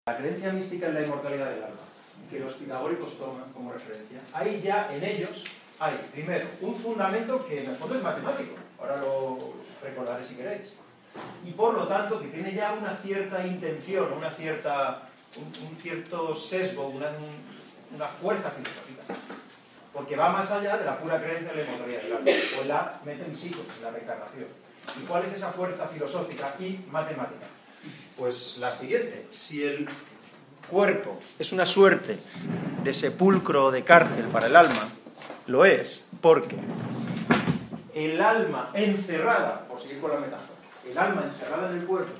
la creencia mística en la inmortalidad del alma, que los pitagóricos toman como referencia, ahí ya en ellos hay, primero, un fundamento que en el fondo es matemático, ahora lo recordaré si queréis, y por lo tanto que tiene ya una cierta intención, un cierto sesgo, una fuerza filosófica, porque va más allá de la pura creencia en la inmortalidad del alma, o en la metempsicos, en la reencarnación. ¿Y cuál es esa fuerza filosófica y matemática? Pues la siguiente: si el cuerpo es una suerte de sepulcro o de cárcel para el alma, lo es porque el alma encerrada, por seguir con la metáfora, el alma encerrada en el cuerpo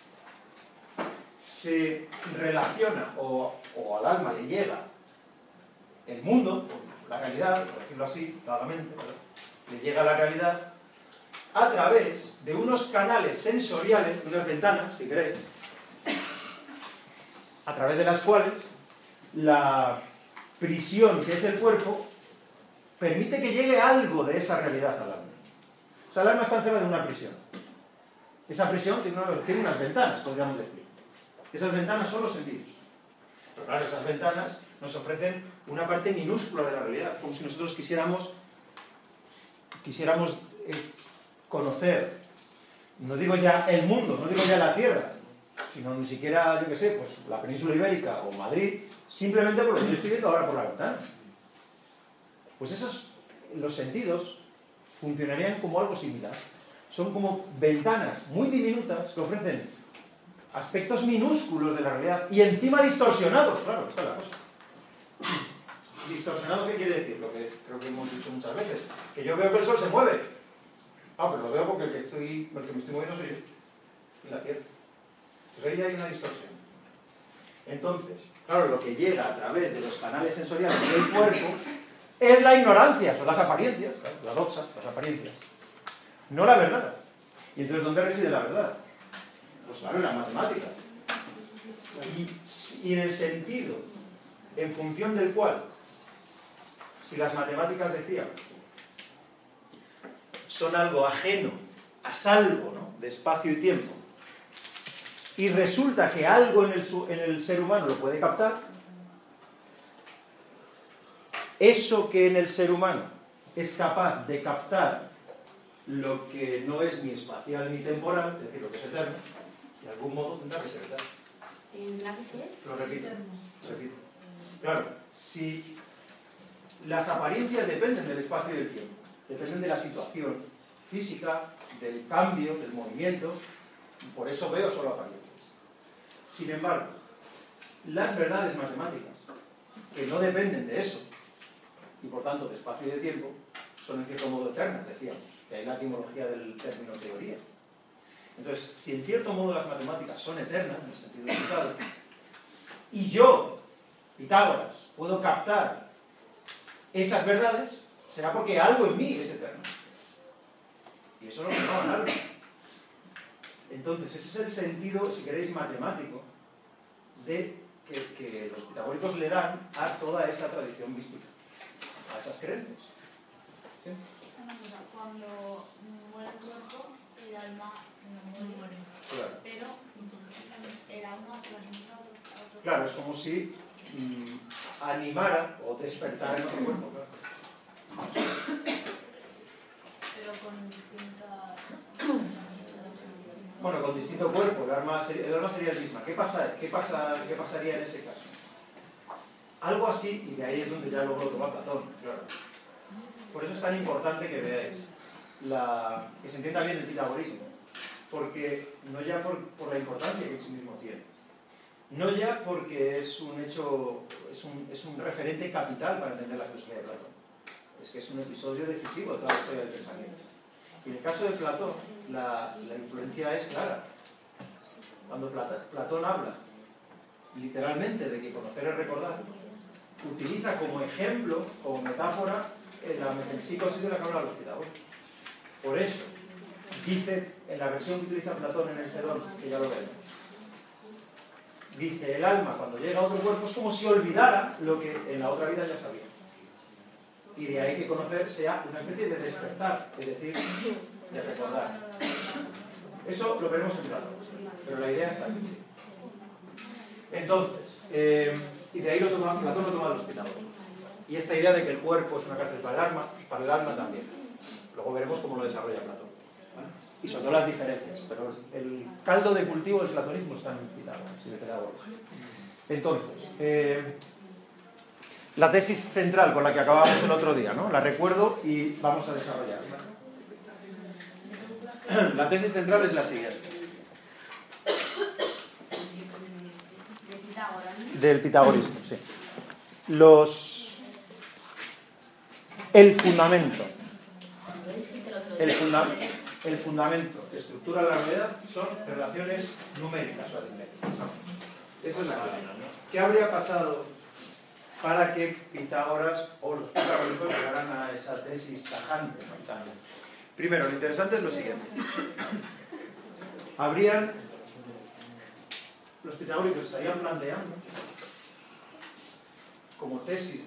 se relaciona o al alma le llega el mundo, la realidad, por decirlo así, vagamente, ¿verdad? Le llega la realidad a través de unos canales sensoriales, unas ventanas, si queréis, a través de las cuales la prisión que es el cuerpo permite que llegue algo de esa realidad al alma. O sea, el alma está encerrada en una prisión. Esa prisión tiene unas ventanas, podríamos decir. Esas ventanas son los sentidos. Pero claro, esas ventanas nos ofrecen una parte minúscula de la realidad, como si nosotros quisiéramos conocer, no digo ya el mundo, no digo ya la Tierra, sino ni siquiera, yo qué sé, pues la península ibérica o Madrid, simplemente por lo que yo estoy viendo ahora por la ventana. Pues los sentidos funcionarían como algo similar. Son como ventanas muy diminutas que ofrecen aspectos minúsculos de la realidad y encima distorsionados, claro, esta es la cosa. ¿Distorsionado qué quiere decir? Lo que creo que hemos dicho muchas veces, que yo veo que el sol se mueve. Ah, pero lo veo porque el que me estoy moviendo soy yo y la Tierra. Pues ahí hay una distorsión. Entonces, claro, lo que llega a través de los canales sensoriales del cuerpo es la ignorancia, son las apariencias, claro, la doxa, las apariencias, no la verdad. ¿Y entonces dónde reside la verdad? Pues claro, en las matemáticas. Y en el sentido, en función del cual, si las matemáticas, decíamos, son algo ajeno, a salvo, ¿no?, de espacio y tiempo, y resulta que algo en el ser humano lo puede captar, eso que en el ser humano es capaz de captar lo que no es ni espacial ni temporal, es decir, lo que es eterno, de algún modo tendrá que ser eterno. ¿Tendrá que ser? Lo repito. Claro, si las apariencias dependen del espacio y del tiempo, dependen de la situación física, del cambio, del movimiento, y por eso veo solo apariencias. Sin embargo, las verdades matemáticas, que no dependen de eso, y por tanto de espacio y de tiempo, son en cierto modo eternas, decíamos. De ahí la etimología del término teoría. Entonces, si en cierto modo las matemáticas son eternas, en el sentido indicado, y yo, Pitágoras, puedo captar esas verdades, será porque algo en mí es eterno. Y eso es lo que llaman alma. Entonces, ese es el sentido, si queréis, matemático, de que los pitagóricos le dan a toda esa tradición mística, a esas creencias. ¿Sí? Cuando muere el cuerpo, el alma no muere. Claro. Pero el alma transmite a otro. Claro, es como si animara o despertara en otro cuerpo. Claro. Pero con distintas... Bueno, con distinto cuerpo, el alma sería el mismo. ¿Qué pasaría en ese caso? Algo así, y de ahí es donde ya luego lo toma Platón, claro. Por eso es tan importante que veáis, que se entienda bien el pitagorismo, porque no ya por la importancia que en sí mismo tiene, no ya porque es un hecho, es un referente capital para entender la filosofía de Platón, es que es un episodio decisivo de toda la historia del pensamiento. Y en el caso de Platón, la influencia es clara. Cuando Platón habla literalmente de que conocer es recordar, utiliza como ejemplo, como metáfora, la metempsicosis de la que hablan los pitagóricos. Por eso, dice, en la versión que utiliza Platón en el Cedón, que ya lo veremos, dice, el alma cuando llega a otro cuerpo es como si olvidara lo que en la otra vida ya sabía. Y de ahí que conocer sea una especie de despertar, es decir, de recordar. Eso lo veremos en Platón, pero la idea está aquí. Entonces, y de ahí Platón lo toma de los pitagóricos. Y esta idea de que el cuerpo es una cárcel para el alma también. Luego veremos cómo lo desarrolla Platón, ¿vale? Y sobre todo las diferencias, pero el caldo de cultivo del platonismo está en Pitágoras y de Pitágoras. Entonces, la tesis central con la que acabamos el otro día, ¿no? La recuerdo y vamos a desarrollarla. La tesis central es la siguiente. Del pitagorismo, sí. El fundamento que estructura la realidad son relaciones numéricas o aritméticas, ¿no? Esa es la clave. ¿Qué habría pasado para que Pitágoras o los pitagóricos llegaran a esa tesis tajante, ¿no? Primero, lo interesante es lo siguiente. Los pitagóricos estarían planteando como tesis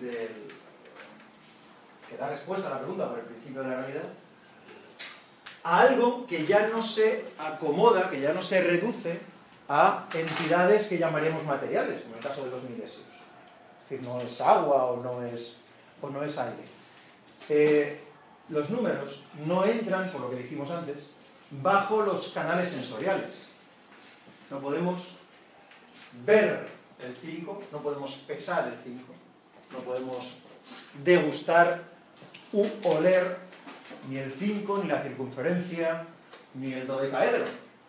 que da respuesta a la pregunta por el principio de la realidad, a algo que ya no se acomoda, que ya no se reduce a entidades que llamaríamos materiales, como en el caso de los milesios. Es decir, no es agua o no es aire. Los números no entran, por lo que dijimos antes, bajo los canales sensoriales. No podemos ver el 5, no podemos pesar el 5, no podemos degustar u oler ni el 5, ni la circunferencia, ni el dodecaedro.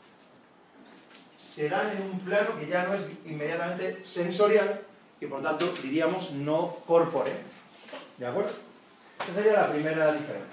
Se dan en un plano que ya no es inmediatamente sensorial y por tanto diríamos no corpóreo. ¿De acuerdo? Esa sería la primera diferencia.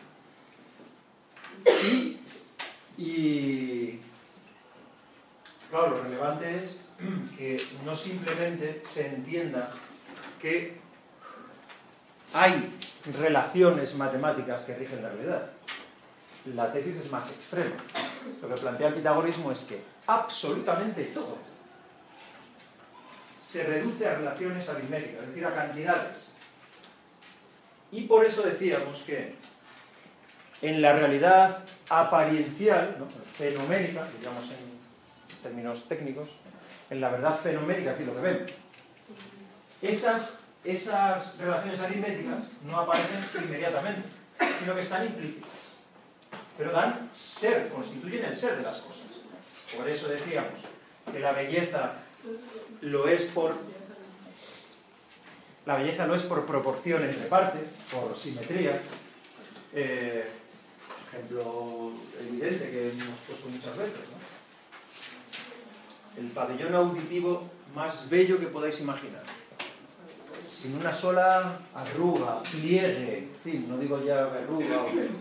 Y claro, lo relevante es que no simplemente se entienda que hay relaciones matemáticas que rigen la realidad. La tesis es más extrema. Lo que plantea el pitagorismo es que absolutamente todo se reduce a relaciones aritméticas, es decir, a cantidades. Y por eso decíamos que en la realidad apariencial, ¿no? Fenoménica, digamos en términos técnicos, en la verdad fenoménica, es decir, lo que vemos, esas relaciones aritméticas no aparecen inmediatamente, sino que están implícitas. Pero dan ser, constituyen el ser de las cosas. Por eso decíamos que la belleza lo es por proporción entre partes, por simetría. Ejemplo evidente que hemos puesto muchas veces, ¿no? El pabellón auditivo más bello que podáis imaginar, sin una sola arruga, pliegue, en fin, no digo ya verruga o pelos,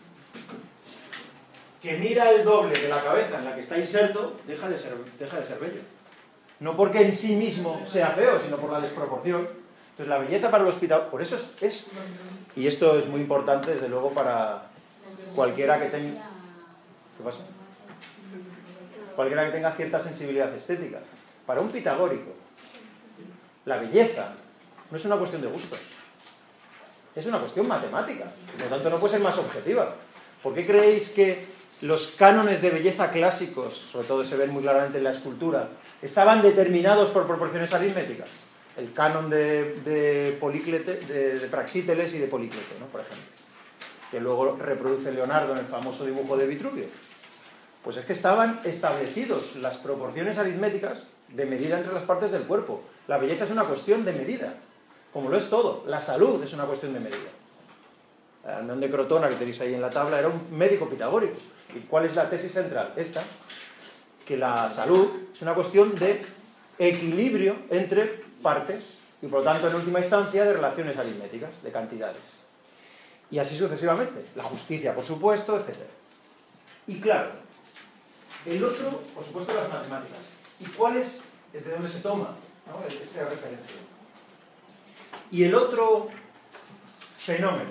que mida el doble de la cabeza en la que está inserto, deja de ser bello. No porque en sí mismo sea feo, sino por la desproporción. Entonces la belleza para los pitagóricos, por eso es, y esto es muy importante desde luego para cualquiera que tenga, ¿qué pasa? Cualquiera que tenga cierta sensibilidad estética. Para un pitagórico, la belleza no es una cuestión de gustos, es una cuestión matemática, por lo tanto no puede ser más objetiva. ¿Por qué creéis que los cánones de belleza clásicos, sobre todo se ven muy claramente en la escultura, estaban determinados por proporciones aritméticas? El canon de Praxíteles y de Políclete, ¿no? Por ejemplo, que luego reproduce Leonardo en el famoso dibujo de Vitruvio. Pues es que estaban establecidos las proporciones aritméticas de medida entre las partes del cuerpo. La belleza es una cuestión de medida, como lo es todo. La salud es una cuestión de medida. Almendón de Crotona, que tenéis ahí en la tabla, era un médico pitagórico. ¿Y cuál es la tesis central? Esta, que la salud es una cuestión de equilibrio entre partes y por lo tanto en última instancia de relaciones aritméticas, de cantidades. Y así sucesivamente. La justicia, por supuesto, etc. Y claro, el otro, por supuesto, las matemáticas. ¿Y cuál es de dónde se toma, ¿no? Esta referencia? Y el otro fenómeno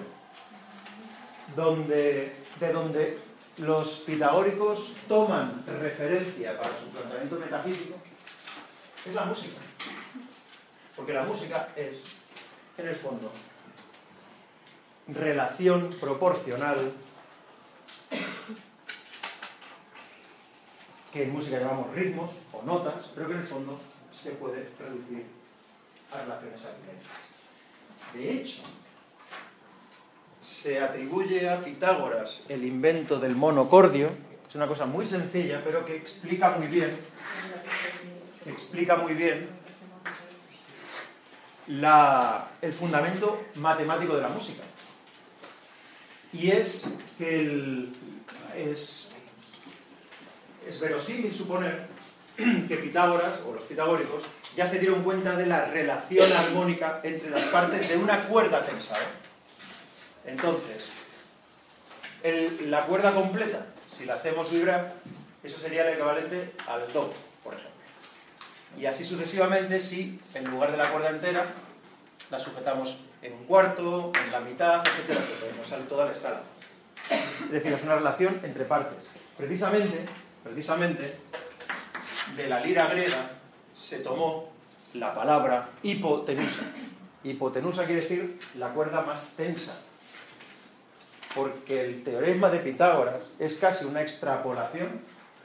de donde los pitagóricos toman referencia para su planteamiento metafísico es la música. Porque la música es, en el fondo, relación proporcional, que en música llamamos ritmos o notas, pero que en el fondo se puede reducir a relaciones aritméticas. De hecho, se atribuye a Pitágoras el invento del monocordio, que es una cosa muy sencilla, pero que explica muy bien el fundamento matemático de la música. Y es que es verosímil suponer que Pitágoras, o los pitagóricos, ya se dieron cuenta de la relación armónica entre las partes de una cuerda tensada. Entonces, la cuerda completa, si la hacemos vibrar, eso sería el equivalente al do, por ejemplo. Y así sucesivamente si, en lugar de la cuerda entera, la sujetamos en un cuarto, en la mitad, etcétera, etcétera. Nos sale toda la escala. Es decir, es una relación entre partes. Precisamente, de la lira griega se tomó la palabra hipotenusa. Hipotenusa quiere decir la cuerda más tensa. Porque el teorema de Pitágoras es casi una extrapolación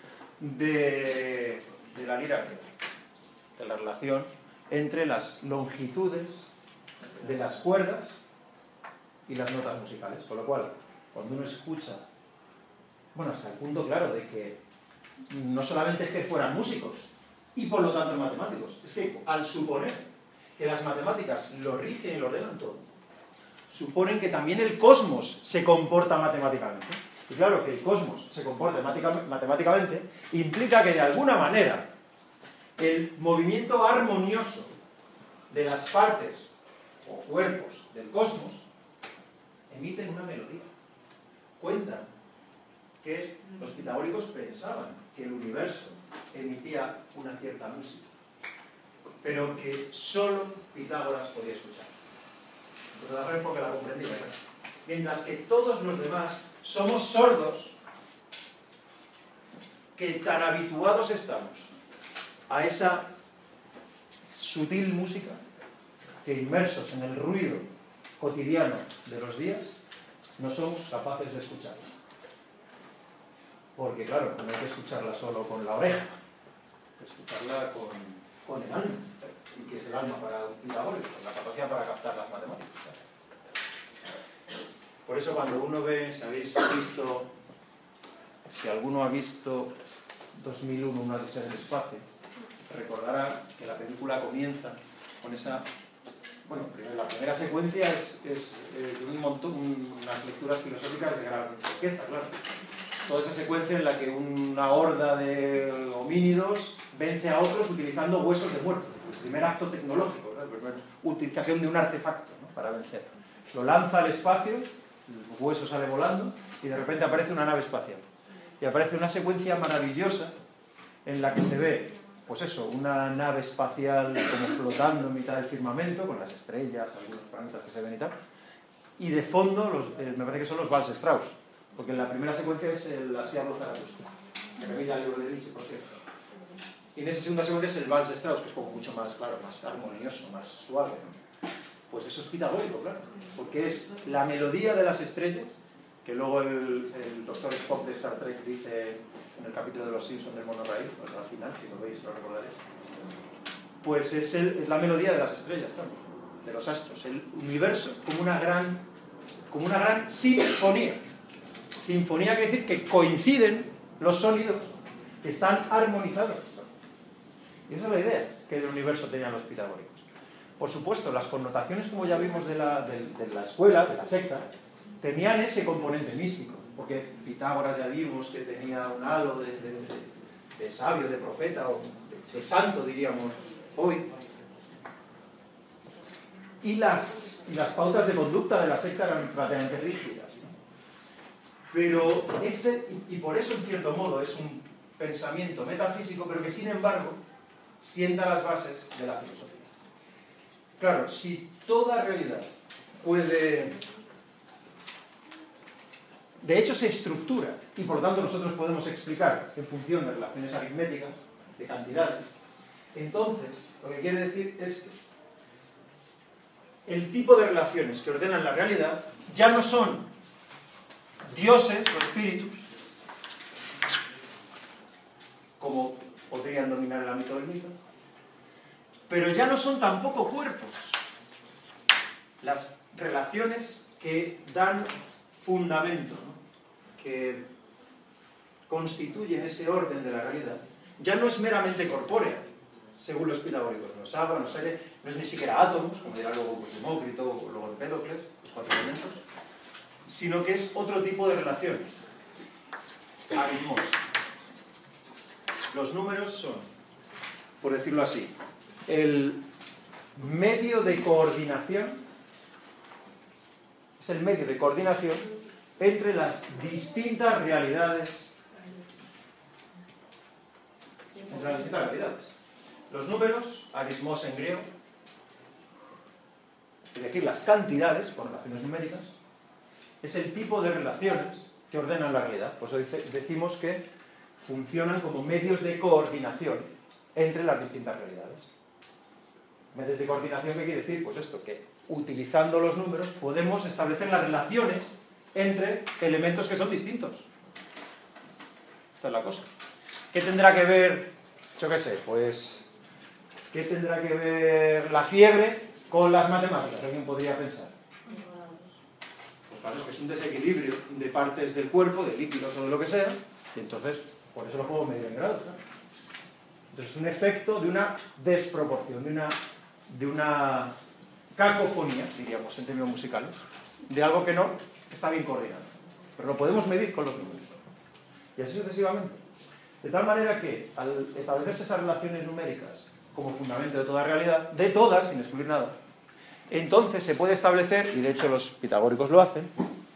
de la lira griega, de la relación entre las longitudes de las cuerdas y las notas musicales. Con lo cual, cuando uno escucha, bueno, hasta el punto claro de que no solamente es que fueran músicos y por lo tanto matemáticos, es que al suponer que las matemáticas lo rigen y lo ordenan todo, suponen que también el cosmos se comporta matemáticamente. Y claro, que el cosmos se comporte matemáticamente implica que de alguna manera el movimiento armonioso de las partes o cuerpos del cosmos emiten una melodía. Cuentan que los pitagóricos pensaban que el universo emitía una cierta música, pero que solo Pitágoras podía escuchar. Por razones porque la comprendía, ¿verdad? Mientras que todos los demás somos sordos, que tan habituados estamos a esa sutil música, que inmersos en el ruido cotidiano de los días, no somos capaces de escucharla. Porque claro, no hay que escucharla solo con la oreja, hay que escucharla con el alma. ¿Y qué es el alma para un pitagórico? La capacidad para captar las matemáticas. Por eso cuando uno ve, si alguno ha visto 2001, una odisea del espacio, recordará que la película comienza con esa... Bueno, la primera secuencia es un montón, unas lecturas filosóficas de gran riqueza, claro. Toda esa secuencia en la que una horda de homínidos vence a otros utilizando huesos de muertos. El primer acto tecnológico, ¿no? La primera utilización de un artefacto, ¿no? Para vencer. Lo lanza al espacio, el hueso sale volando y de repente aparece una nave espacial. Y aparece una secuencia maravillosa en la que se ve, pues eso, una nave espacial como flotando en mitad del firmamento, con las estrellas, algunos planetas que se ven y tal. Y de fondo, me parece que son los Vals Strauss, porque en la primera secuencia es el Así habló Zaratustra, que remite al libro de Nietzsche, por cierto. Y en esa segunda secuencia es el Vals Strauss, que es como mucho más, claro, más armonioso, más suave, ¿no? Pues eso es pitagórico, claro, porque es la melodía de las estrellas, que luego el doctor Spock de Star Trek dice en el capítulo de los Simpsons del monorraíl, al final, si lo veis lo recordaréis. Pues es la melodía de las estrellas, claro, de los astros, el universo como una gran sinfonía. Sinfonía quiere decir que coinciden los sonidos, que están armonizados. Y esa es la idea que del universo tenían los pitagóricos. Por supuesto, las connotaciones, como ya vimos de la escuela, de la secta, tenían ese componente místico, porque Pitágoras ya vimos que tenía un halo de sabio, de profeta, o de santo, diríamos hoy. Y las pautas de conducta de la secta eran prácticamente rígidas, ¿no? Pero y por eso en cierto modo es un pensamiento metafísico, pero que sin embargo sienta las bases de la filosofía. Claro, si toda realidad puede... De hecho se estructura, y por lo tanto nosotros podemos explicar en función de relaciones aritméticas, de cantidades, entonces lo que quiere decir es que el tipo de relaciones que ordenan la realidad ya no son dioses o espíritus, como podrían dominar el ámbito del mito, Pero ya no son tampoco cuerpos. Las relaciones que dan fundamento, ¿no?, que constituyen ese orden de la realidad, ya no es meramente corpórea, según los pitagóricos. No es agua, no es aire, no es ni siquiera átomos, como dirá luego Demócrito o luego Empédocles, los 4 elementos, sino que es otro tipo de relaciones. Aritmos. Los números son, por decirlo así, el medio de coordinación, es el medio de coordinación entre las distintas realidades. Entre las distintas realidades. Los números, aritmos en griego, es decir, las cantidades, con relaciones numéricas, es el tipo de relaciones que ordenan la realidad. Por eso decimos que funcionan como medios de coordinación entre las distintas realidades. Medios de coordinación, ¿qué quiere decir? Pues esto, que utilizando los números podemos establecer las relaciones entre elementos que son distintos. Esta es la cosa. ¿Qué tendrá que ver, yo qué sé, pues, qué tendrá que ver la fiebre con las matemáticas? ¿Alguien podría pensar? Pues claro, es que es un desequilibrio de partes del cuerpo, de líquidos o de lo que sea, y entonces, por eso lo puedo medir en grados, ¿no? Entonces es un efecto de una desproporción, de una cacofonía, diríamos en términos musicales, de algo que no está bien coordinado. Pero lo podemos medir con los números. Y así sucesivamente. De tal manera que, al establecerse esas relaciones numéricas como fundamento de toda realidad, de todas, sin excluir nada, entonces se puede establecer, y de hecho los pitagóricos lo hacen,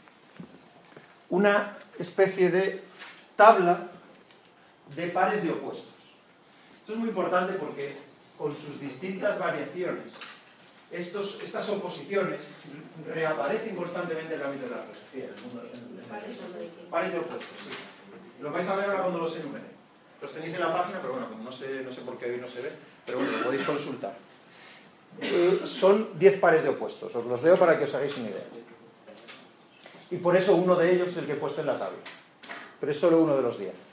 una especie de tabla de pares de opuestos. Esto es muy importante porque con sus distintas variaciones, estas oposiciones reaparecen constantemente en el ámbito de la filosofía, en el mundo. Pares de opuestos, sí. Lo vais a ver ahora cuando los enumere. Los tenéis en la página, pero bueno, no sé por qué hoy no se ve, pero bueno, lo podéis consultar. Son 10 pares de opuestos, os los leo para que os hagáis una idea. Y por eso uno de ellos es el que he puesto en la tabla. Pero es solo uno de los 10.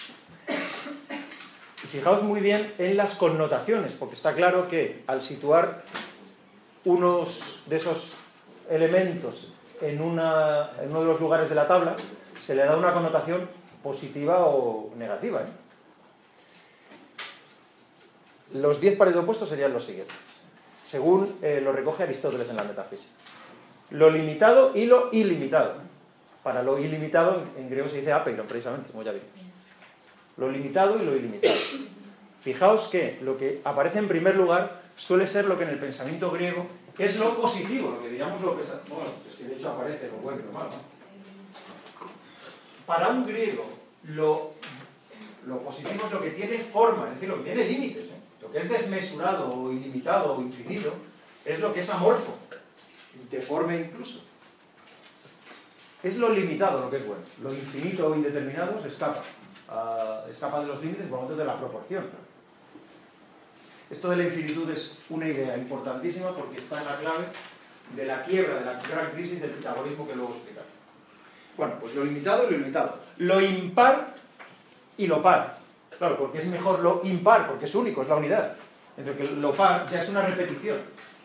Y fijaos muy bien en las connotaciones, porque está claro que al situar unos de esos elementos en uno de los lugares de la tabla, se le da una connotación positiva o negativa, ¿eh? Los 10 pares de opuestos serían los siguientes, según lo recoge Aristóteles en la Metafísica. Lo limitado y lo ilimitado. Para lo ilimitado, en griego se dice apeiron, precisamente, como ya vimos. Lo limitado y lo ilimitado. Fijaos que lo que aparece en primer lugar suele ser lo que en el pensamiento griego es lo positivo, lo que diríamos lo pesado. Bueno, es que de hecho aparece lo bueno y lo malo, ¿no? Para un griego, lo positivo es lo que tiene forma, es decir, lo que tiene límites, ¿eh? Lo que es desmesurado o ilimitado o infinito es lo que es amorfo, deforme incluso. Es lo limitado lo que es bueno. Lo infinito o indeterminado se escapa. Escapa de los límites por lo tanto de la proporción. Esto de la infinitud es una idea importantísima porque está en la clave de la quiebra, de la gran crisis del pitagorismo que luego explicaré. Bueno, pues lo limitado y lo ilimitado. Lo impar y lo par. Claro, porque es mejor lo impar, porque es único, es la unidad. Entre que lo par ya es una repetición.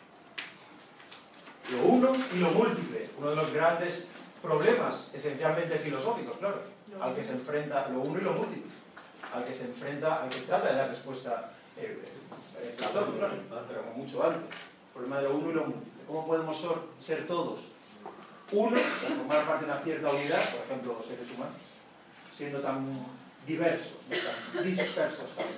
Lo uno y lo múltiple. Uno de los grandes problemas esencialmente filosóficos, claro, al que se enfrenta lo uno y lo múltiple. Al que se enfrenta, al que trata de dar respuesta Platón, claro, pero como mucho antes. El problema de lo uno y lo múltiple. ¿Cómo podemos ser todos uno, para formar parte de una cierta unidad, por ejemplo, los seres humanos, siendo tan diversos, ¿no?, tan dispersos también?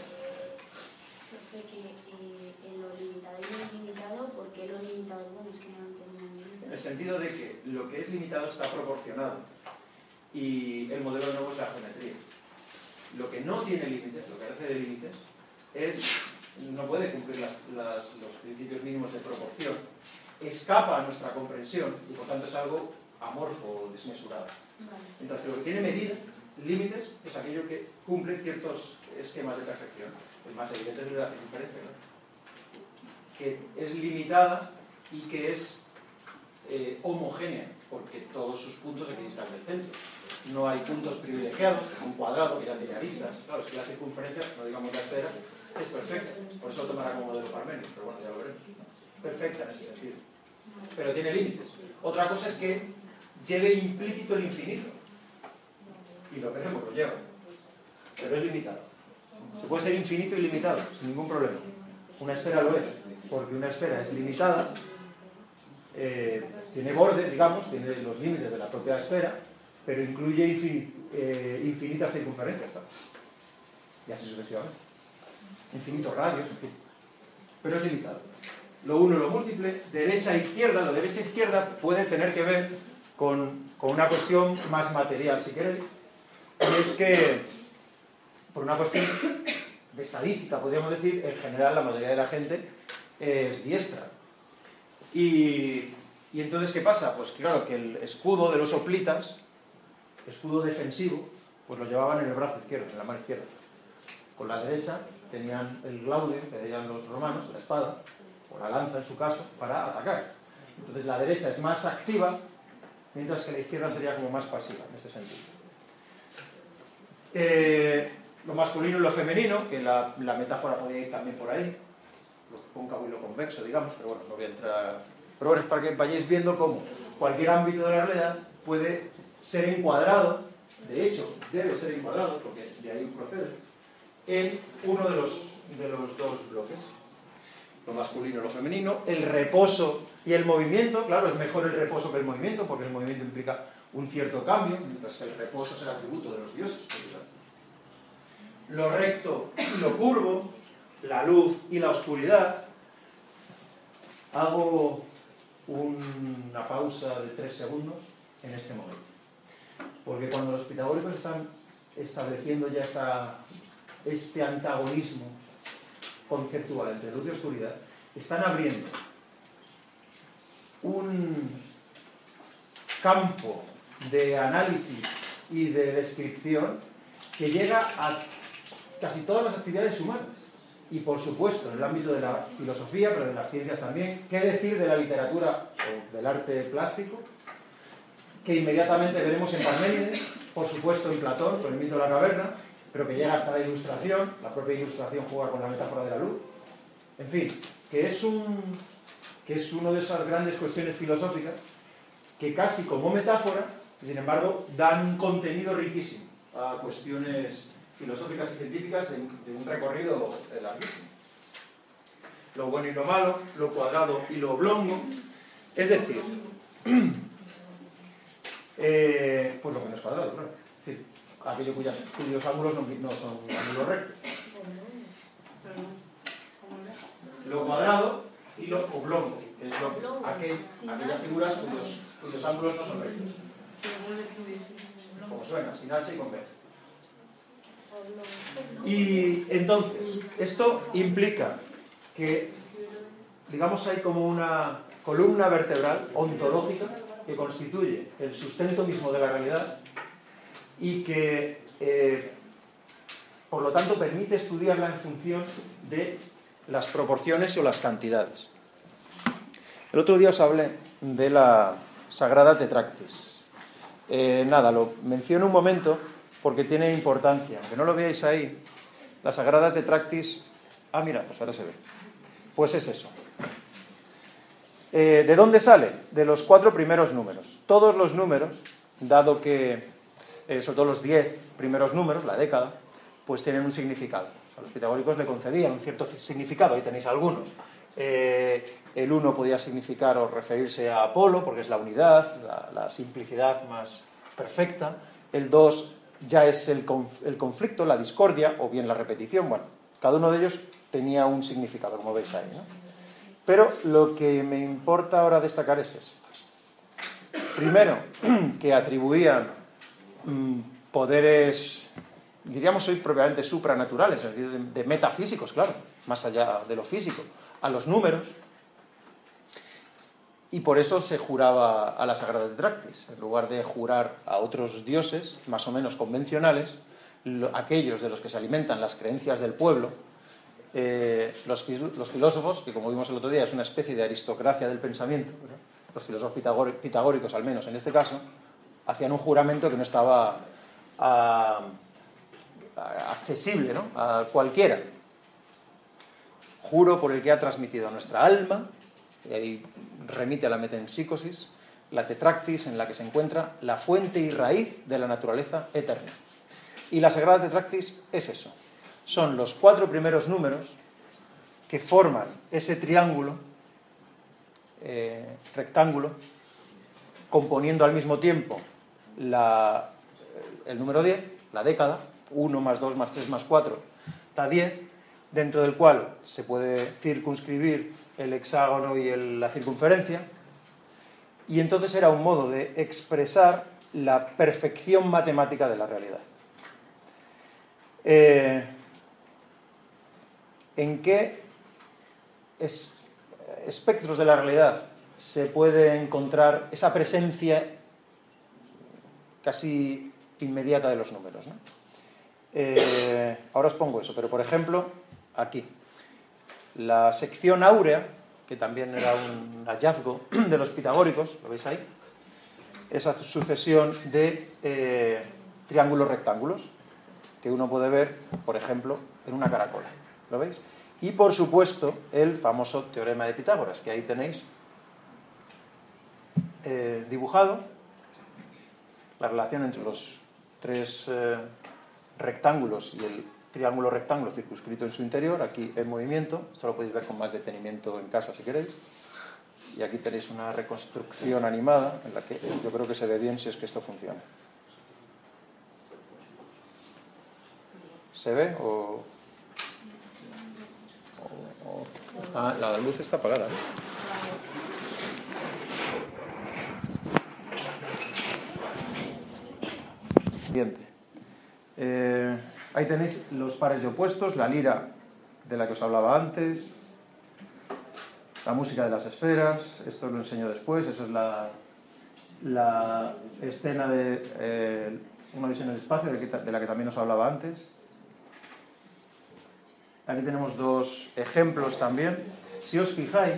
En lo limitado y lo ilimitado, ¿por qué lo limitado? Bueno, es que no lo entendí muy bien. En el sentido de que lo que es limitado está proporcionado y el modelo nuevo es la geometría. Lo que no tiene límites, lo que carece de límites, no puede cumplir los principios mínimos de proporción, escapa a nuestra comprensión y por tanto es algo amorfo o desmesurado. Mientras que lo que tiene medida, límites, es aquello que cumple ciertos esquemas de perfección. El más evidente es la circunferencia, ¿no?, que es limitada y que es homogénea, porque todos sus puntos equidistan del centro. No hay puntos privilegiados, como un cuadrado, que eran linearistas. Claro, es que la circunferencia, no digamos la esfera, es perfecta, por eso lo tomará como modelo Parmenio, pero bueno, ya lo veremos. Perfecta en ese sentido, pero tiene límites. Otra cosa es que lleve implícito el infinito, y lo veremos, lo lleva, pero es limitado. Se puede ser infinito y limitado, sin ningún problema. Una esfera lo es, porque una esfera es limitada, tiene bordes, digamos, tiene los límites de la propia esfera, pero incluye infinitas circunferencias, ¿sabes? Y así sucesivamente. Infinitos radios, en fin. Pero es limitado. Lo uno, lo múltiple, derecha e izquierda. Lo derecha e izquierda puede tener que ver con una cuestión más material, si queréis. Y es que, por una cuestión de estadística, podríamos decir, en general la mayoría de la gente es diestra. Y entonces, ¿qué pasa? Pues claro, que el escudo de los hoplitas, escudo defensivo, pues lo llevaban en el brazo izquierdo, en la mano izquierda. Con la derecha tenían el glaude, que dirían los romanos, la espada, o la lanza en su caso, para atacar. Entonces la derecha es más activa, mientras que la izquierda sería como más pasiva, en este sentido. Lo masculino y lo femenino, que la metáfora podía ir también por ahí, lo cóncavo y lo convexo, digamos, pero bueno, no voy a entrar... Pero bueno, es para que vayáis viendo cómo cualquier ámbito de la realidad puede ser encuadrado, de hecho, debe ser encuadrado, porque de ahí procede, en uno de los dos bloques. Lo masculino y lo femenino, el reposo y el movimiento. Claro, es mejor el reposo que el movimiento, porque el movimiento implica un cierto cambio, mientras que el reposo es el atributo de los dioses. Lo recto y lo curvo, la luz y la oscuridad. Hago una pausa de 3 segundos en este momento. Porque cuando los pitagóricos están estableciendo ya este antagonismo conceptual entre luz y oscuridad, están abriendo un campo de análisis y de descripción que llega a casi todas las actividades humanas. Y por supuesto, en el ámbito de la filosofía, pero de las ciencias también. ¿Qué decir de la literatura o del arte plástico? Que inmediatamente veremos en Parménides, por supuesto en Platón, con el mito de la caverna, pero que llega hasta la ilustración. La propia ilustración juega con la metáfora de la luz. En fin, que es una de esas grandes cuestiones filosóficas que casi como metáfora, sin embargo, dan un contenido riquísimo a cuestiones filosóficas y científicas de un recorrido larguísimo. Lo bueno y lo malo, lo cuadrado y lo oblongo, es decir, pues lo que no es cuadrado, claro. Es decir, aquello cuyos ángulos no son ángulos rectos. Lo cuadrado y lo oblongo, que es aquellas figuras cuyos ángulos no son rectos. Como suena, sin H y con B. Y entonces, esto implica que, digamos, hay como una columna vertebral ontológica que constituye el sustento mismo de la realidad y que, por lo tanto, permite estudiarla en función de las proporciones o las cantidades. El otro día os hablé de la Sagrada Tetractis. Lo menciono un momento porque tiene importancia. Aunque no lo veáis ahí, la Sagrada Tetractis... mira, pues ahora se ve. Pues es eso. ¿De dónde sale? De los 4 primeros números. Todos los números, dado que, sobre todo los 10 primeros números, la década, pues tienen un significado. O sea, los pitagóricos le concedían un cierto significado, ahí tenéis algunos. El 1 podía significar o referirse a Apolo, porque es la unidad, la simplicidad más perfecta. El 2 ya es el conflicto, la discordia, o bien la repetición. Bueno, cada uno de ellos tenía un significado, como veis ahí, ¿no? Pero lo que me importa ahora destacar es esto. Primero, que atribuían poderes, diríamos hoy propiamente supranaturales, es decir, de metafísicos, claro, más allá de lo físico, a los números. Y por eso se juraba a la Sagrada Tetractis, en lugar de jurar a otros dioses más o menos convencionales, aquellos de los que se alimentan las creencias del pueblo. Los filósofos, que como vimos el otro día es una especie de aristocracia del pensamiento, ¿no? Los filósofos pitagóricos, al menos en este caso, hacían un juramento que no estaba accesible, ¿no?, a cualquiera. juro por el que ha transmitido a nuestra alma, y ahí remite a la metempsícosis, la tetractis en la que se encuentra la fuente y raíz de la naturaleza eterna. Y la Sagrada Tetractis es eso. Son los 4 primeros números que forman ese triángulo, rectángulo, componiendo al mismo tiempo el número 10, la década, 1 más 2 más 3 más 4 da 10, dentro del cual se puede circunscribir el hexágono y la circunferencia, y entonces era un modo de expresar la perfección matemática de la realidad. ¿En qué espectros de la realidad se puede encontrar esa presencia casi inmediata de los números, ¿no? Ahora os pongo eso, pero por ejemplo, aquí, la sección áurea, que también era un hallazgo de los pitagóricos, ¿lo veis ahí? Esa sucesión de triángulos rectángulos, que uno puede ver, por ejemplo, en una caracola, ¿lo veis? Y por supuesto, el famoso teorema de Pitágoras, que ahí tenéis dibujado, la relación entre los 3 rectángulos y el triángulo rectángulo circunscrito en su interior, aquí en movimiento. Esto lo podéis ver con más detenimiento en casa si queréis. Y aquí tenéis una reconstrucción animada en la que yo creo que se ve bien si es que esto funciona. ¿Se ve? La luz está apagada, ¿eh? Siguiente. Ahí tenéis los pares de opuestos, la lira de la que os hablaba antes, la música de las esferas, esto os lo enseño después, eso es la escena de una visión del espacio de la que también os hablaba antes. Aquí tenemos 2 ejemplos también. Si os fijáis,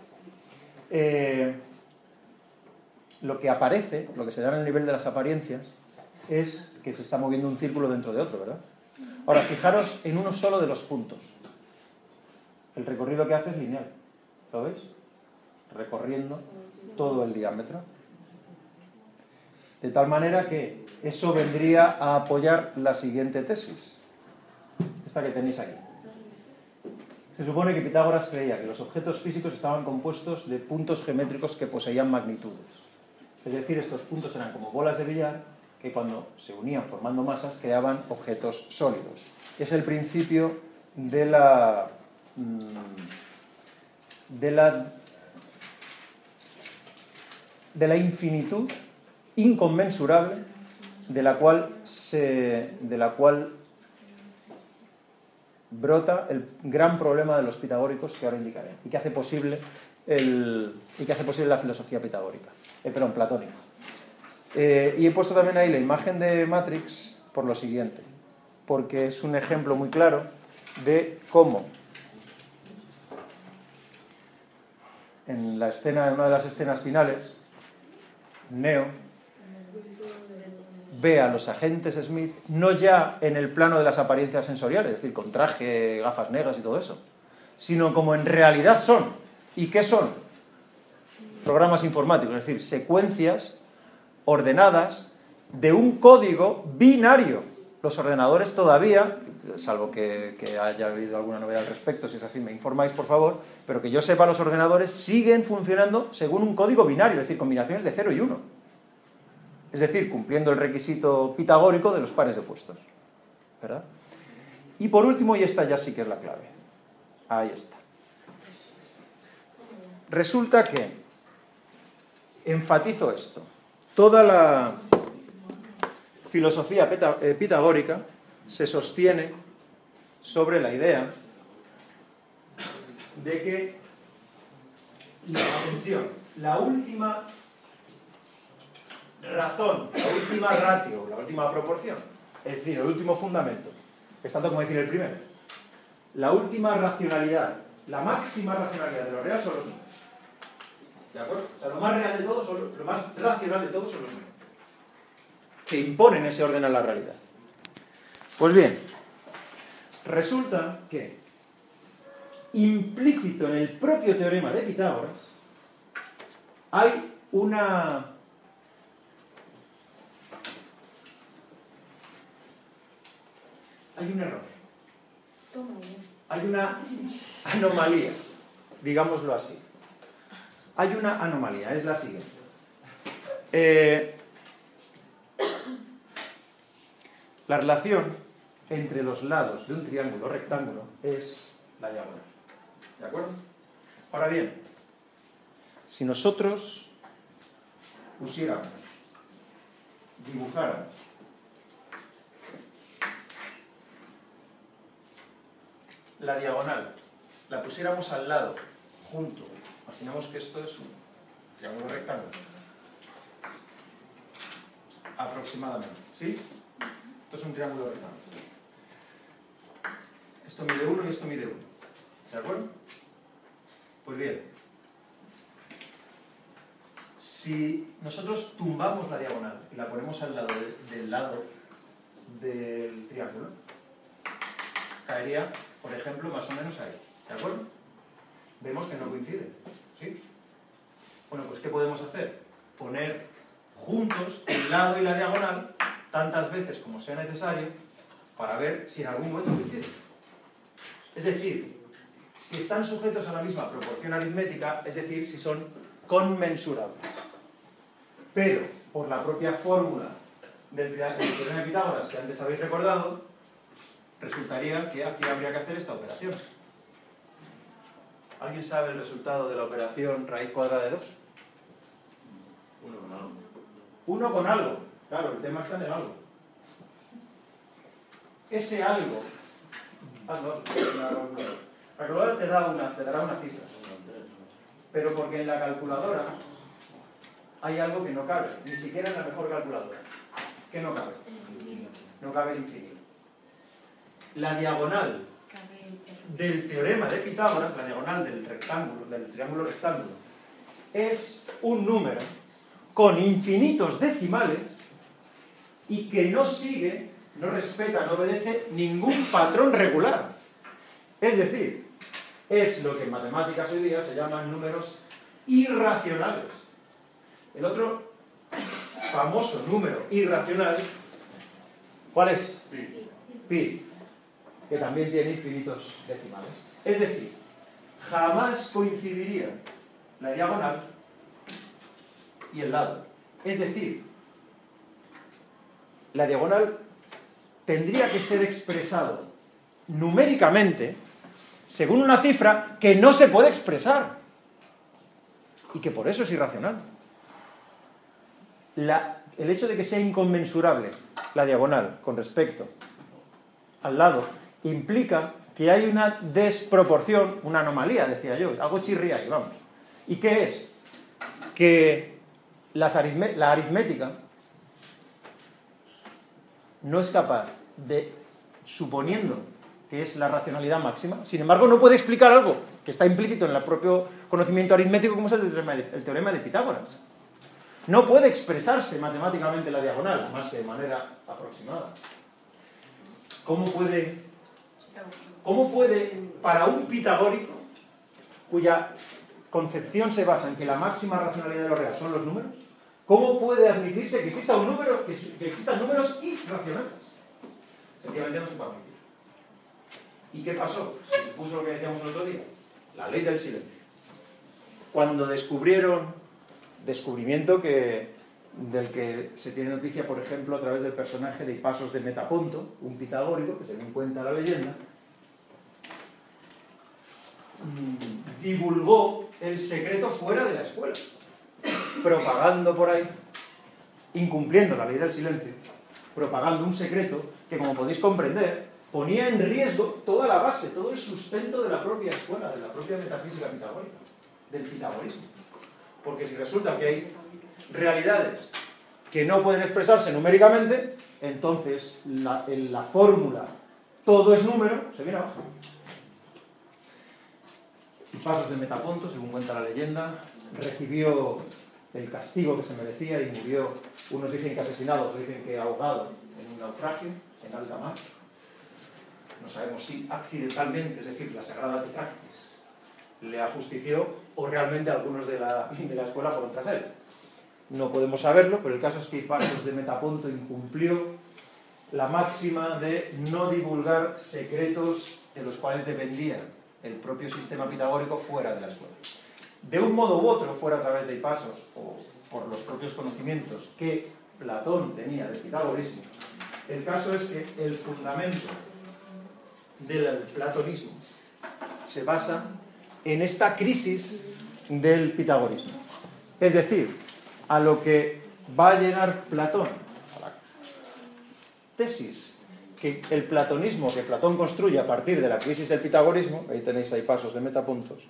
lo que aparece, lo que se da en el nivel de las apariencias, es que se está moviendo un círculo dentro de otro, ¿verdad? Ahora, fijaros en uno solo de los puntos. El recorrido que hace es lineal, ¿lo veis? Recorriendo todo el diámetro. De tal manera que eso vendría a apoyar la siguiente tesis, esta que tenéis aquí. Se supone que Pitágoras creía que los objetos físicos estaban compuestos de puntos geométricos que poseían magnitudes. Es decir, estos puntos eran como bolas de billar que cuando se unían formando masas creaban objetos sólidos. Es el principio de la infinitud inconmensurable de la cual brota el gran problema de los pitagóricos que ahora indicaré y que hace posible la filosofía pitagórica, platónica. Y he puesto también ahí la imagen de Matrix por lo siguiente, porque es un ejemplo muy claro de cómo en una de las escenas finales, Neo ve a los agentes Smith no ya en el plano de las apariencias sensoriales, es decir, con traje, gafas negras y todo eso, sino como en realidad son. ¿Y qué son? Programas informáticos, es decir, secuencias ordenadas de un código binario. Los ordenadores todavía, salvo que haya habido alguna novedad al respecto, si es así me informáis por favor, pero que yo sepa, los ordenadores siguen funcionando según un código binario, es decir, combinaciones de 0 y 1. Es decir, cumpliendo el requisito pitagórico de los pares de opuestos, ¿verdad? Y por último, y esta ya sí que es la clave, ahí está. Resulta que, enfatizo esto, toda la filosofía pitagórica se sostiene sobre la idea de que, atención, la última razón, la última ratio, la última proporción, es decir, el último fundamento, que es tanto como decir el primero, la última racionalidad, la máxima racionalidad de lo real son los números. ¿De acuerdo? O sea, lo más real de todo, lo más racional de todo son los números, que imponen ese orden a la realidad. Pues bien, resulta que implícito en el propio teorema de Pitágoras, hay un error. Hay una anomalía, digámoslo así. Hay una anomalía, es la siguiente. La relación entre los lados de un triángulo rectángulo es la diagonal. ¿De acuerdo? Ahora bien, si nosotros dibujáramos la diagonal, la pusiéramos al lado, junto, imaginamos que esto es un triángulo rectángulo, aproximadamente, ¿sí? Esto es un triángulo rectángulo. Esto mide 1 y esto mide 1. ¿De acuerdo? Pues bien, si nosotros tumbamos la diagonal y la ponemos al lado del lado del triángulo, caería, por ejemplo, más o menos ahí. ¿De acuerdo? Vemos que no coincide. ¿Sí? Bueno, pues ¿qué podemos hacer? Poner juntos el lado y la diagonal tantas veces como sea necesario para ver si en algún momento coinciden. Es decir, si están sujetos a la misma proporción aritmética, es decir, si son conmensurables. Pero, por la propia fórmula del teorema de Pitágoras que antes habéis recordado, resultaría que aquí habría que hacer esta operación. ¿Alguien sabe el resultado de la operación raíz cuadrada de 2? 1 con algo. 1 con algo. Claro, el tema está en el algo. Ese algo... La calculadora te dará una cifra. Pero porque en la calculadora hay algo que no cabe, ni siquiera en la mejor calculadora. ¿Qué no cabe? No cabe el infinito. La diagonal del teorema de Pitágoras, la diagonal del triángulo rectángulo, es un número con infinitos decimales y que no sigue, no respeta, no obedece ningún patrón regular. Es decir, es lo que en matemáticas hoy día se llaman números irracionales. El otro famoso número irracional, ¿cuál es? Pi, que también tiene infinitos decimales. Es decir, jamás coincidiría la diagonal y el lado. Es decir, la diagonal tendría que ser expresado numéricamente según una cifra que no se puede expresar y que por eso es irracional. El hecho de que sea inconmensurable la diagonal con respecto al lado implica que hay una desproporción, una anomalía, decía yo, algo chirría ahí, vamos. ¿Y qué es? Que la aritmética no es capaz de, suponiendo que es la racionalidad máxima, sin embargo no puede explicar algo que está implícito en el propio conocimiento aritmético como es el teorema de Pitágoras. No puede expresarse matemáticamente la diagonal, más que de manera aproximada. ¿Cómo puede, para un pitagórico, cuya concepción se basa en que la máxima racionalidad de lo real son los números, cómo puede admitirse que exista un número, que existan números irracionales? Sencillamente no se puede admitir. ¿Y qué pasó? Se impuso lo que decíamos el otro día, la ley del silencio. Cuando descubrimiento del que se tiene noticia, por ejemplo, a través del personaje de Hipasos de Metaponto, un pitagórico, que según cuenta la leyenda, divulgó el secreto fuera de la escuela, propagando por ahí, incumpliendo la ley del silencio, propagando un secreto que, como podéis comprender, ponía en riesgo toda la base, todo el sustento de la propia escuela, de la propia metafísica pitagórica, del pitagorismo. Porque si resulta que hay realidades que no pueden expresarse numéricamente, entonces la fórmula todo es número se viene abajo. Hipasos de Metaponto, según cuenta la leyenda, recibió el castigo que se merecía y murió, unos dicen que asesinado, otros dicen que ahogado en un naufragio en alta mar. No sabemos si accidentalmente, es decir, la Sagrada Tecartis le ajustició o realmente algunos de la escuela fueron tras él. No podemos saberlo, pero el caso es que Hipasos de Metaponto incumplió la máxima de no divulgar secretos de los cuales dependía el propio sistema pitagórico fuera de la escuela. De un modo u otro, fuera a través de Hipasos o por los propios conocimientos que Platón tenía del pitagorismo, el caso es que el fundamento del platonismo se basa en esta crisis del pitagorismo. Es decir, a lo que va a llegar Platón, a la tesis que el platonismo que Platón construye a partir de la crisis del pitagorismo, ahí tenéis ahí Pasos de Metapuntos,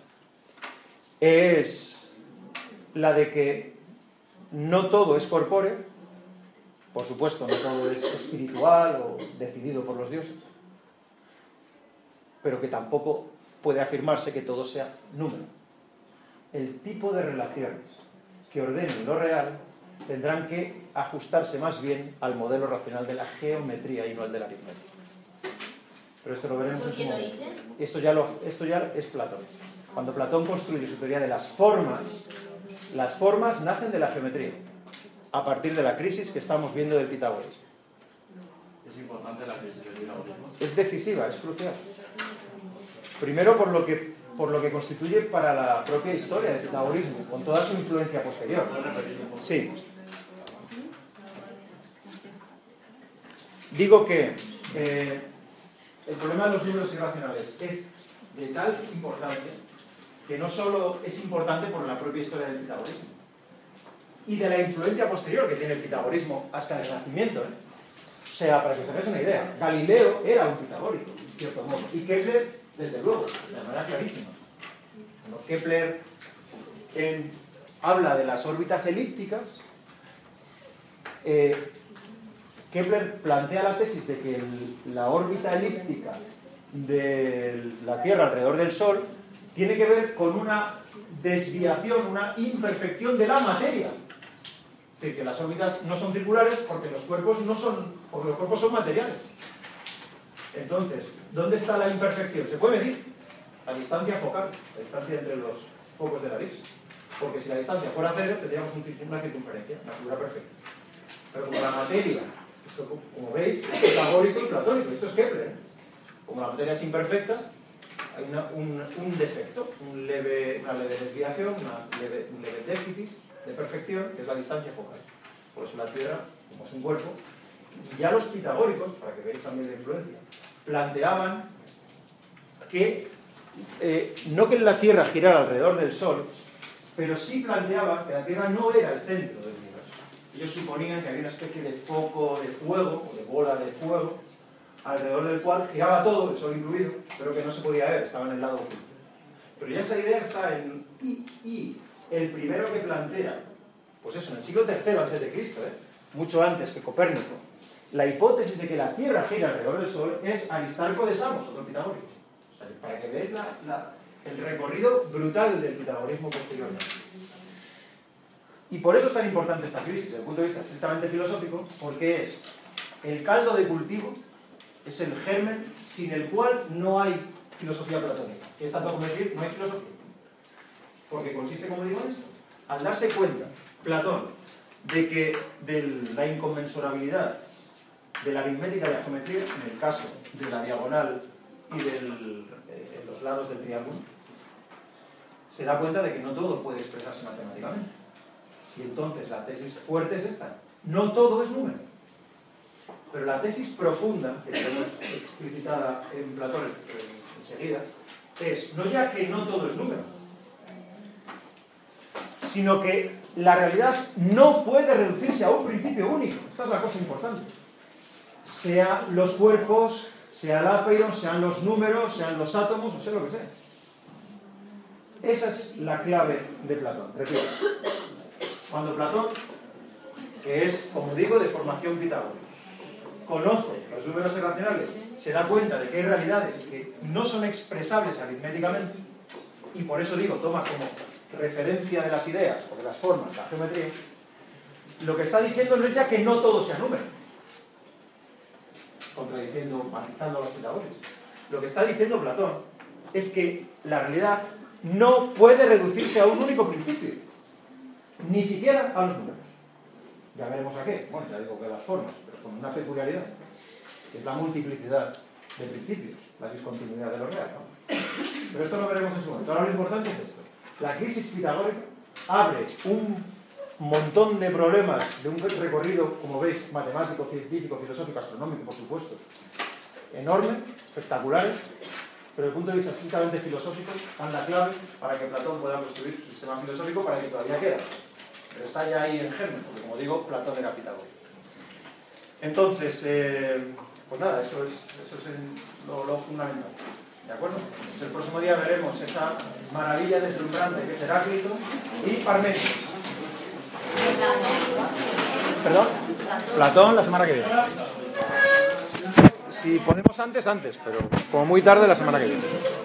es la de que no todo es corpóreo, por supuesto, no todo es espiritual o decidido por los dioses, pero que tampoco puede afirmarse que todo sea número. El tipo de relaciones que ordenen lo real tendrán que ajustarse más bien al modelo racional de la geometría y no al de la aritmética. Pero esto lo veremos en su ¿Quién lo momento. dice? Esto ya es Platón. Cuando Platón construye su teoría de las formas nacen de la geometría, a partir de la crisis que estamos viendo del pitagorismo. Es importante la crisis del pitagorismo. Es decisiva, es crucial. Primero por lo que constituye para la propia historia del pitagorismo, con toda su influencia posterior. Sí. Digo que el problema de los números irracionales es de tal importancia que no solo es importante por la propia historia del pitagorismo y de la influencia posterior que tiene el pitagorismo hasta el Renacimiento. O sea, para que os hagáis una idea, Galileo era un pitagórico, en cierto modo, y Kepler, desde luego, de manera clarísima. Cuando Kepler habla de las órbitas elípticas, Kepler plantea la tesis de que la órbita elíptica de la Tierra alrededor del Sol tiene que ver con una desviación, una imperfección de la materia. Es decir, que las órbitas no son circulares porque los cuerpos son materiales. Entonces, ¿dónde está la imperfección? Se puede medir la distancia focal, la distancia entre los focos de la elipse. Porque si la distancia fuera cero, tendríamos una circunferencia, una figura perfecta. Pero como la materia, esto, como veis, es pitagórico y platónico, esto es Kepler, ¿eh? Como la materia es imperfecta, hay un defecto, una leve desviación, un leve déficit de perfección, que es la distancia focal. Por eso la Tierra, como es un cuerpo, ya los pitagóricos, para que veáis también la influencia, planteaban que no que la Tierra girara alrededor del Sol, pero sí planteaban que la Tierra no era el centro del universo. Ellos suponían que había una especie de foco de fuego, o de bola de fuego, alrededor del cual giraba todo, el Sol incluido, pero que no se podía ver, estaba en el lado oculto. Pero ya esa idea está en... Y el primero que plantea, pues eso, en el siglo III a.C., mucho antes que Copérnico, la hipótesis de que la Tierra gira alrededor del Sol es Aristarco de Samos, otro pitagórico. O sea, para que veáis el recorrido brutal del pitagorismo posteriormente. Y por eso es tan importante esta crisis, desde el punto de vista estrictamente filosófico, porque es el caldo de cultivo, es el germen sin el cual no hay filosofía platónica. Es tanto como decir, no hay filosofía. Porque consiste, como digo, en esto. Al darse cuenta, Platón, de que de la inconmensurabilidad de la aritmética y la geometría, en el caso de la diagonal y de los lados del triángulo, se da cuenta de que no todo puede expresarse matemáticamente. Y entonces la tesis fuerte es esta. No todo es número. Pero la tesis profunda, que tenemos explicitada en Platón enseguida, es no ya que no todo es número, sino que la realidad no puede reducirse a un principio único. Esta es la cosa importante. Sean los cuerpos, sea el apeiron, sean los números, sean los átomos, o sea lo que sea. Esa es la clave de Platón. Repito, cuando Platón, que es, como digo, de formación pitagórica, conoce los números irracionales, se da cuenta de que hay realidades que no son expresables aritméticamente, y por eso digo, toma como referencia de las ideas o de las formas la geometría, lo que está diciendo no es ya que no todo sea número, contradiciendo, matizando a los pitagóricos. Lo que está diciendo Platón es que la realidad no puede reducirse a un único principio, ni siquiera a los números. Ya veremos a qué. Bueno, ya digo que las formas, pero con una peculiaridad, que es la multiplicidad de principios, la discontinuidad de lo real, ¿no? Pero esto lo veremos en su momento. Ahora lo importante es esto. La crisis pitagórica abre un montón de problemas de un recorrido, como veis, matemático, científico, filosófico, astronómico, por supuesto, enorme, espectaculares, pero desde el punto de vista estrictamente filosófico, dan la clave para que Platón pueda construir su sistema filosófico para el que todavía queda. Pero está ya ahí en germen, porque como digo, Platón era pitagórico. Entonces, pues nada, eso es lo fundamental. ¿De acuerdo? Entonces, el próximo día veremos esa maravilla deslumbrante que es Heráclito y Parménides. ¿Perdón? Platón la semana que viene. Si podemos antes, pero como muy tarde la semana que viene.